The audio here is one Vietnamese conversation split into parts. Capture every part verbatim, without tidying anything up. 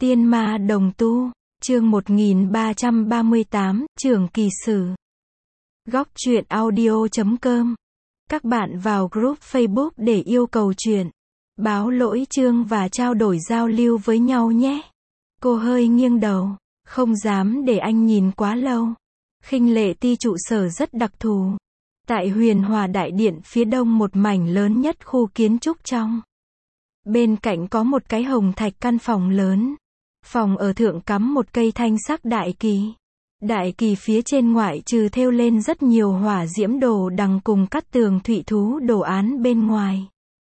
Tiên ma đồng tu, chương một nghìn ba trăm ba mươi tám, Trường Kỳ Sử. Góc truyện audio chấm com. Các bạn vào group Facebook để yêu cầu truyện, báo lỗi chương và trao đổi giao lưu với nhau nhé. Cô hơi nghiêng đầu, không dám để anh nhìn quá lâu. Khinh Lệ Ti trụ sở rất đặc thù. Tại Huyền Hòa Đại Điện phía đông một mảnh lớn nhất khu kiến trúc trong. Bên cạnh có một cái hồng thạch căn phòng lớn. Phòng ở thượng cắm một cây thanh sắc đại kỳ. Đại kỳ phía trên ngoại trừ thêu lên rất nhiều hỏa diễm đồ đằng cùng cắt tường thụy thú đồ án bên ngoài.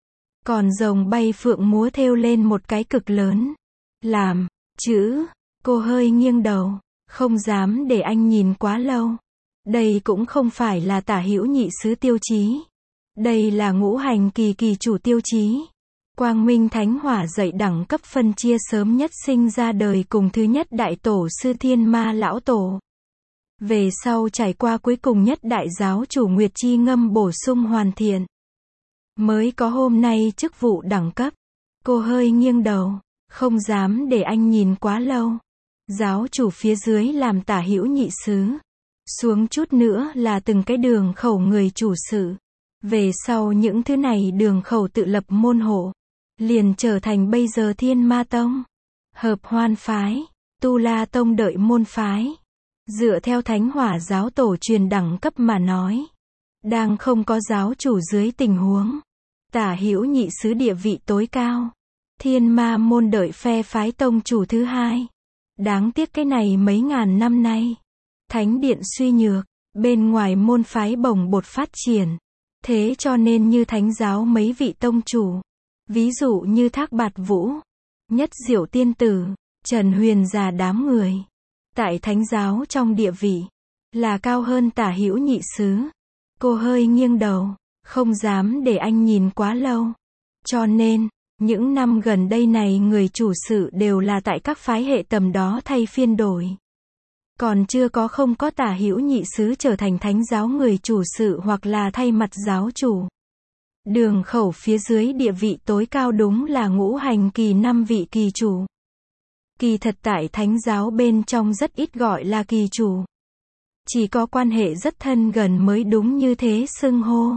Còn rồng bay phượng múa thêu lên một cái cực lớn. Làm, chữ, cô hơi nghiêng đầu, không dám để anh nhìn quá lâu. Đây cũng không phải là tả hữu nhị xứ tiêu chí. Đây là ngũ hành kỳ kỳ chủ tiêu chí. Quang Minh Thánh Hỏa dạy đẳng cấp phân chia sớm nhất sinh ra đời cùng thứ nhất đại tổ sư Thiên Ma Lão Tổ. Về sau trải qua cuối cùng nhất đại giáo chủ Nguyệt Chi Ngâm bổ sung hoàn thiện. Mới có hôm nay chức vụ đẳng cấp. Cô hơi nghiêng đầu, không dám để anh nhìn quá lâu. Giáo chủ phía dưới làm tả hữu nhị xứ. Xuống chút nữa là từng cái đường khẩu người chủ sự. Về sau những thứ này đường khẩu tự lập môn hộ. Liền trở thành bây giờ Thiên Ma Tông, Hợp Hoan Phái, Tu La Tông đợi môn phái. Dựa theo Thánh Hỏa giáo tổ truyền đẳng cấp mà nói. Đang không có giáo chủ dưới tình huống. Tả hữu nhị xứ địa vị tối cao. Thiên Ma môn đợi phe phái tông chủ thứ hai. Đáng tiếc cái này mấy ngàn năm nay. Thánh điện suy nhược, bên ngoài môn phái bồng bột phát triển. Thế cho nên như thánh giáo mấy vị tông chủ. Ví dụ như Thác Bạt Vũ, Nhất Diệu Tiên Tử, Trần Huyền già đám người. Tại thánh giáo trong địa vị, là cao hơn tả hữu nhị xứ. Cô hơi nghiêng đầu, không dám để anh nhìn quá lâu. Cho nên, những năm gần đây này người chủ sự đều là tại các phái hệ tầm đó thay phiên đổi. Còn chưa có không có tả hữu nhị xứ trở thành thánh giáo người chủ sự hoặc là thay mặt giáo chủ. Đường khẩu phía dưới địa vị tối cao đúng là ngũ hành kỳ năm vị kỳ chủ. Kỳ thật tại thánh giáo bên trong rất ít gọi là kỳ chủ. Chỉ có quan hệ rất thân gần mới đúng như thế xưng hô.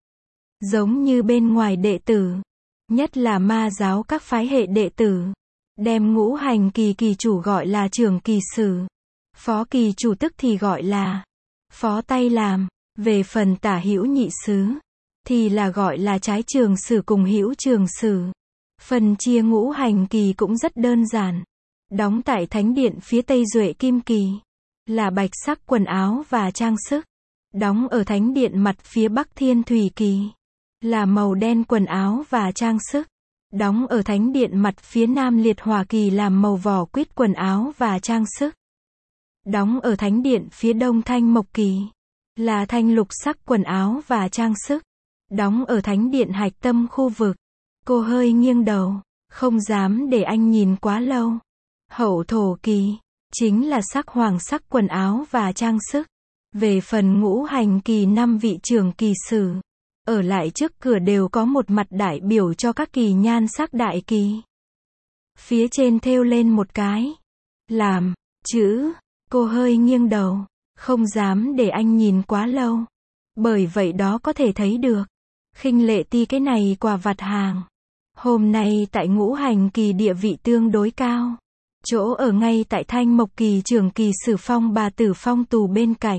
Giống như bên ngoài đệ tử. Nhất là ma giáo các phái hệ đệ tử. Đem ngũ hành kỳ kỳ chủ gọi là trưởng kỳ sử. Phó kỳ chủ tức thì gọi là phó tay làm. Về phần tả hữu nhị xứ thì là gọi là trái trường sử cùng hữu trường sử. Phần chia ngũ hành kỳ cũng rất đơn giản. Đóng tại thánh điện phía tây Duệ Kim Kỳ. Là bạch sắc quần áo và trang sức. Đóng ở thánh điện mặt phía bắc Thiên Thủy Kỳ. Là màu đen quần áo và trang sức. Đóng ở thánh điện mặt phía nam Liệt Hỏa Kỳ làm màu vỏ quýt quần áo và trang sức. Đóng ở thánh điện phía đông Thanh Mộc Kỳ. Là thanh lục sắc quần áo và trang sức. Đóng ở thánh điện hạch tâm khu vực. Cô hơi nghiêng đầu, không dám để anh nhìn quá lâu. Hậu Thổ Kỳ, chính là sắc hoàng sắc quần áo và trang sức. Về phần ngũ hành kỳ năm vị trưởng kỳ sử. Ở lại trước cửa đều có một mặt đại biểu cho các kỳ nhan sắc đại kỳ. Phía trên thêu lên một cái. Làm, chữ, cô hơi nghiêng đầu, không dám để anh nhìn quá lâu. Bởi vậy đó có thể thấy được. Khinh Lệ Ti cái này quà vặt hàng. Hôm nay tại ngũ hành kỳ địa vị tương đối cao. Chỗ ở ngay tại Thanh Mộc Kỳ trưởng kỳ sử phong bà tử phong tù bên cạnh.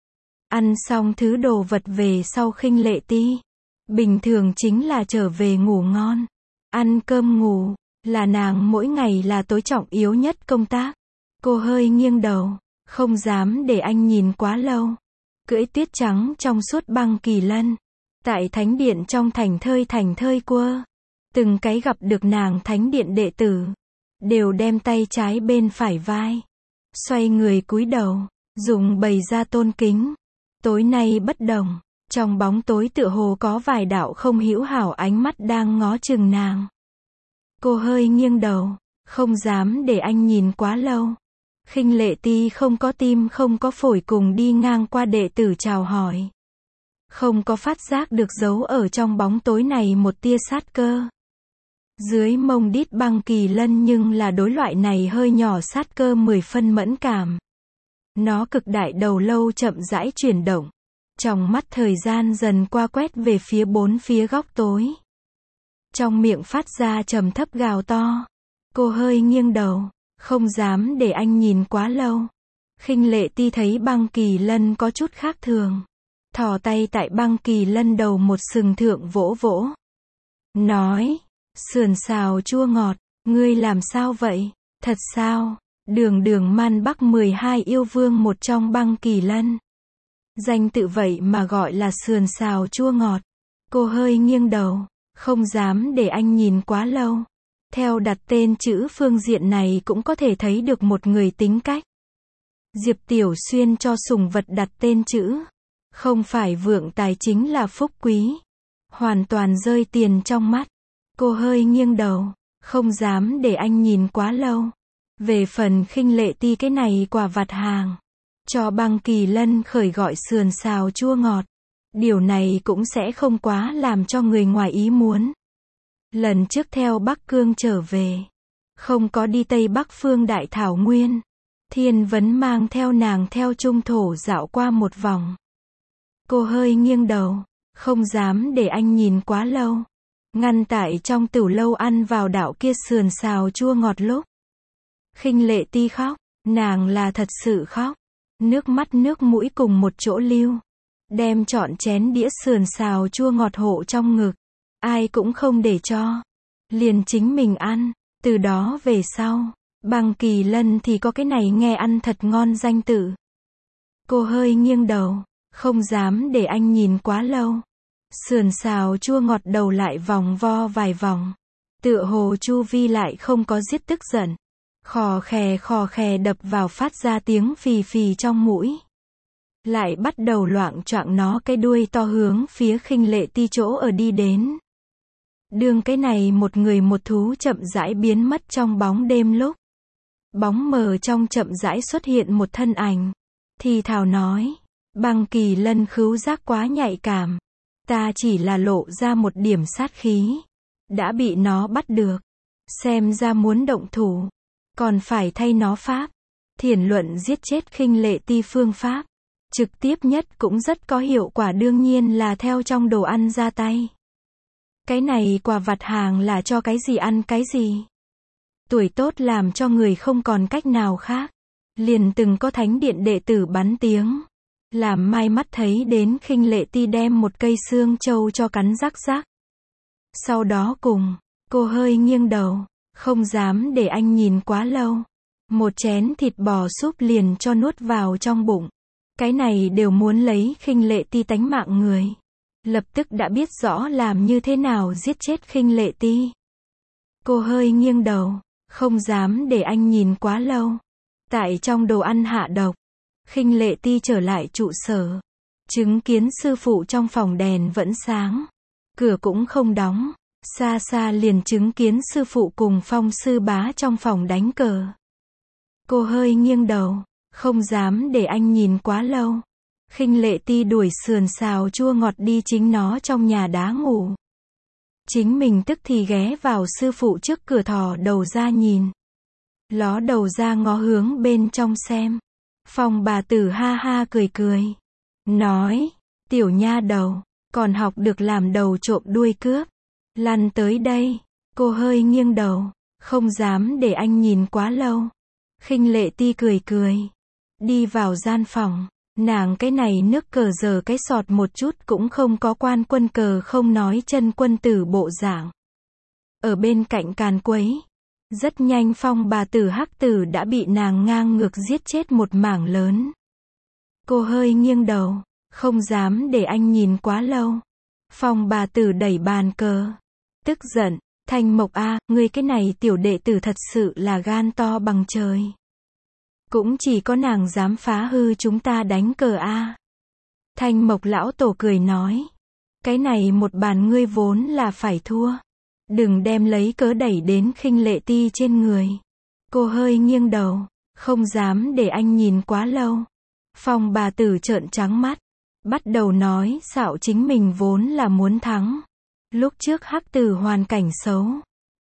Ăn xong thứ đồ vật về sau Khinh Lệ Ti. Bình thường chính là trở về ngủ ngon. Ăn cơm ngủ, là nàng mỗi ngày là tối trọng yếu nhất công tác. Cô hơi nghiêng đầu, không dám để anh nhìn quá lâu. Cưỡi tuyết trắng trong suốt băng kỳ lân. Tại thánh điện trong thành thơi thành thơi quơ. Từng cái gặp được nàng thánh điện đệ tử. Đều đem tay trái bên phải vai. Xoay người cúi đầu. Dùng bày ra tôn kính. Tối nay bất đồng. Trong bóng tối tựa hồ có vài đạo không hữu hảo ánh mắt đang ngó chừng nàng. Cô hơi nghiêng đầu. Không dám để anh nhìn quá lâu. Khinh Lệ Ti không có tim không có phổi cùng đi ngang qua đệ tử chào hỏi. Không có phát giác được giấu ở trong bóng tối này một tia sát cơ. Dưới mông đít Băng Kỳ Lân nhưng là đối loại này hơi nhỏ sát cơ mười phân mẫn cảm. Nó cực đại đầu lâu chậm rãi chuyển động. Trong mắt thời gian dần qua quét về phía bốn phía góc tối. Trong miệng phát ra trầm thấp gào to. Cô hơi nghiêng đầu, không dám để anh nhìn quá lâu. Khinh Lệ Ti thấy Băng Kỳ Lân có chút khác thường. Thò tay tại Băng Kỳ Lân đầu một sừng thượng vỗ vỗ. Nói, sườn xào chua ngọt, ngươi làm sao vậy? Thật sao? Đường đường man Bắc mười hai yêu vương một trong Băng Kỳ Lân. Danh tự vậy mà gọi là sườn xào chua ngọt. Cô hơi nghiêng đầu, không dám để anh nhìn quá lâu. Theo đặt tên chữ phương diện này cũng có thể thấy được một người tính cách. Diệp Tiểu Xuyên cho sùng vật đặt tên chữ. Không phải vượng tài chính là phúc quý. Hoàn toàn rơi tiền trong mắt. Cô hơi nghiêng đầu, không dám để anh nhìn quá lâu. Về phần Khinh Lệ Ti cái này quả vặt hàng. Cho Băng Kỳ Lân khởi gọi sườn xào chua ngọt. Điều này cũng sẽ không quá làm cho người ngoài ý muốn. Lần trước theo Bắc Cương trở về. Không có đi Tây Bắc phương Đại Thảo Nguyên. Thiên Vấn mang theo nàng theo trung thổ dạo qua một vòng. Cô hơi nghiêng đầu, không dám để anh nhìn quá lâu. Ngăn tại trong tửu lâu ăn vào đạo kia sườn xào chua ngọt lúc. Khinh Lệ Ti khóc, nàng là thật sự khóc. Nước mắt nước mũi cùng một chỗ lưu. Đem trọn chén đĩa sườn xào chua ngọt hộ trong ngực. Ai cũng không để cho. Liền chính mình ăn. Từ đó về sau, Băng Kỳ Lân thì có cái này nghe ăn thật ngon danh tự. Cô hơi nghiêng đầu, không dám để anh nhìn quá lâu. Sườn xào chua ngọt đầu lại vòng vo vài vòng. Tựa hồ chu vi lại không có giết tức giận. Khò khè khò khè đập vào phát ra tiếng phì phì trong mũi. Lại bắt đầu loạng choạng nó cái đuôi to hướng phía Khinh Lệ Ti chỗ ở đi đến. Đường cái này một người một thú chậm rãi biến mất trong bóng đêm lúc. Bóng mờ trong chậm rãi xuất hiện một thân ảnh. Thì thào nói, Băng Kỳ Lân khứu giác quá nhạy cảm. Ta chỉ là lộ ra một điểm sát khí. Đã bị nó bắt được. Xem ra muốn động thủ. Còn phải thay nó pháp. Thiển luận giết chết Khinh Lệ Ti phương pháp. Trực tiếp nhất cũng rất có hiệu quả đương nhiên là theo trong đồ ăn ra tay. Cái này quả vặt hàng là cho cái gì ăn cái gì. Tuổi tốt làm cho người không còn cách nào khác. Liền từng có thánh điện đệ tử bắn tiếng. Làm mai mắt thấy đến Khinh Lệ Ti đem một cây xương trâu cho cắn rắc rắc. Sau đó cùng, cô hơi nghiêng đầu, không dám để anh nhìn quá lâu. Một chén thịt bò súp liền cho nuốt vào trong bụng. Cái này đều muốn lấy Khinh Lệ Ti tánh mạng người. Lập tức đã biết rõ làm như thế nào giết chết Khinh Lệ Ti. Cô hơi nghiêng đầu, không dám để anh nhìn quá lâu. Tại trong đồ ăn hạ độc. Khinh Lệ Ti trở lại trụ sở. Chứng kiến sư phụ trong phòng đèn vẫn sáng. Cửa cũng không đóng. Xa xa liền chứng kiến sư phụ cùng Phong sư bá trong phòng đánh cờ. Cô hơi nghiêng đầu, không dám để anh nhìn quá lâu. Khinh Lệ Ti đuổi sườn xào chua ngọt đi chính nó trong nhà đá ngủ. Chính mình tức thì ghé vào sư phụ trước cửa thò đầu ra nhìn. Ló đầu ra ngó hướng bên trong xem. Phong bà tử ha ha cười cười. Nói, tiểu nha đầu, còn học được làm đầu trộm đuôi cướp. Lăn tới đây. Cô hơi nghiêng đầu, không dám để anh nhìn quá lâu. Khinh Lệ Ti cười cười. Đi vào gian phòng. Nàng cái này nước cờ giờ cái sọt một chút cũng không có quan quân cờ không nói chân quân tử bộ dạng. Ở bên cạnh càn quấy. Rất nhanh Phong bà tử hắc tử đã bị nàng ngang ngược giết chết một mảng lớn. Cô hơi nghiêng đầu, không dám để anh nhìn quá lâu. Phong bà tử đẩy bàn cờ. Tức giận, Thanh Mộc a, ngươi cái này tiểu đệ tử thật sự là gan to bằng trời. Cũng chỉ có nàng dám phá hư chúng ta đánh cờ a. Thanh Mộc lão tổ cười nói. Cái này một bàn ngươi vốn là phải thua. Đừng đem lấy cớ đẩy đến Khinh Lệ Ti trên người. Cô hơi nghiêng đầu, không dám để anh nhìn quá lâu. Phong bà tử trợn trắng mắt. Bắt đầu nói xạo chính mình vốn là muốn thắng. Lúc trước hắc tử hoàn cảnh xấu.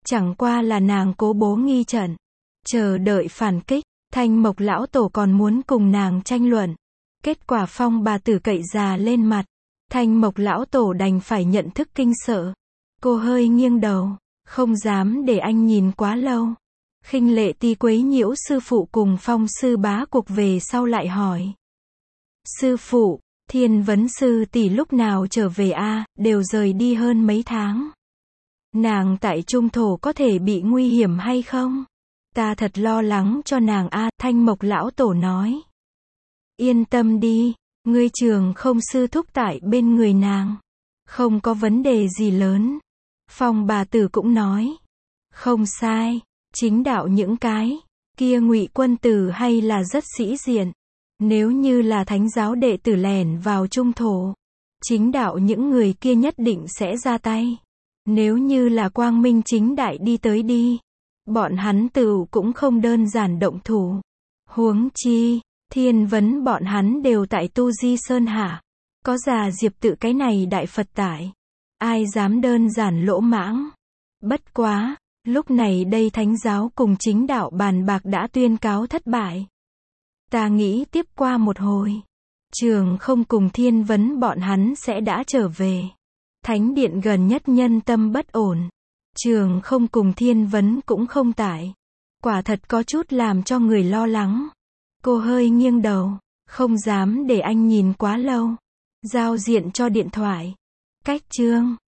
Chẳng qua là nàng cố bố nghi trận, chờ đợi phản kích. Thanh Mộc lão tổ còn muốn cùng nàng tranh luận. Kết quả Phong bà tử cậy già lên mặt. Thanh Mộc lão tổ đành phải nhận thức kinh sợ. Cô hơi nghiêng đầu, không dám để anh nhìn quá lâu. Khinh Lệ Ti quấy nhiễu sư phụ cùng Phong sư bá cuộc về sau lại hỏi. Sư phụ, Thiên Vấn sư tỷ lúc nào trở về a? Đều rời đi hơn mấy tháng. Nàng tại trung thổ có thể bị nguy hiểm hay không? Ta thật lo lắng cho nàng a. Thanh Mộc lão tổ nói. Yên tâm đi, ngươi trường không sư thúc tại bên người nàng. Không có vấn đề gì lớn. Phong bà tử cũng nói. Không sai, chính đạo những cái kia Ngụy quân tử hay là rất sĩ diện. Nếu như là thánh giáo đệ tử lẻn vào trung thổ, chính đạo những người kia nhất định sẽ ra tay. Nếu như là quang minh chính đại đi tới đi, bọn hắn tự cũng không đơn giản động thủ. Huống chi, Thiên Vấn bọn hắn đều tại Tu Di Sơn hạ. Có già Diệp Tự cái này đại Phật tại. Ai dám đơn giản lỗ mãng. Bất quá, lúc này đây thánh giáo cùng chính đạo bàn bạc đã tuyên cáo thất bại. Ta nghĩ tiếp qua một hồi, Trường không cùng Thiên Vấn bọn hắn sẽ đã trở về. Thánh điện gần nhất nhân tâm bất ổn. Trường không cùng Thiên Vấn cũng không tại. Quả thật có chút làm cho người lo lắng. Cô hơi nghiêng đầu, không dám để anh nhìn quá lâu. Giao diện cho điện thoại. Cách chương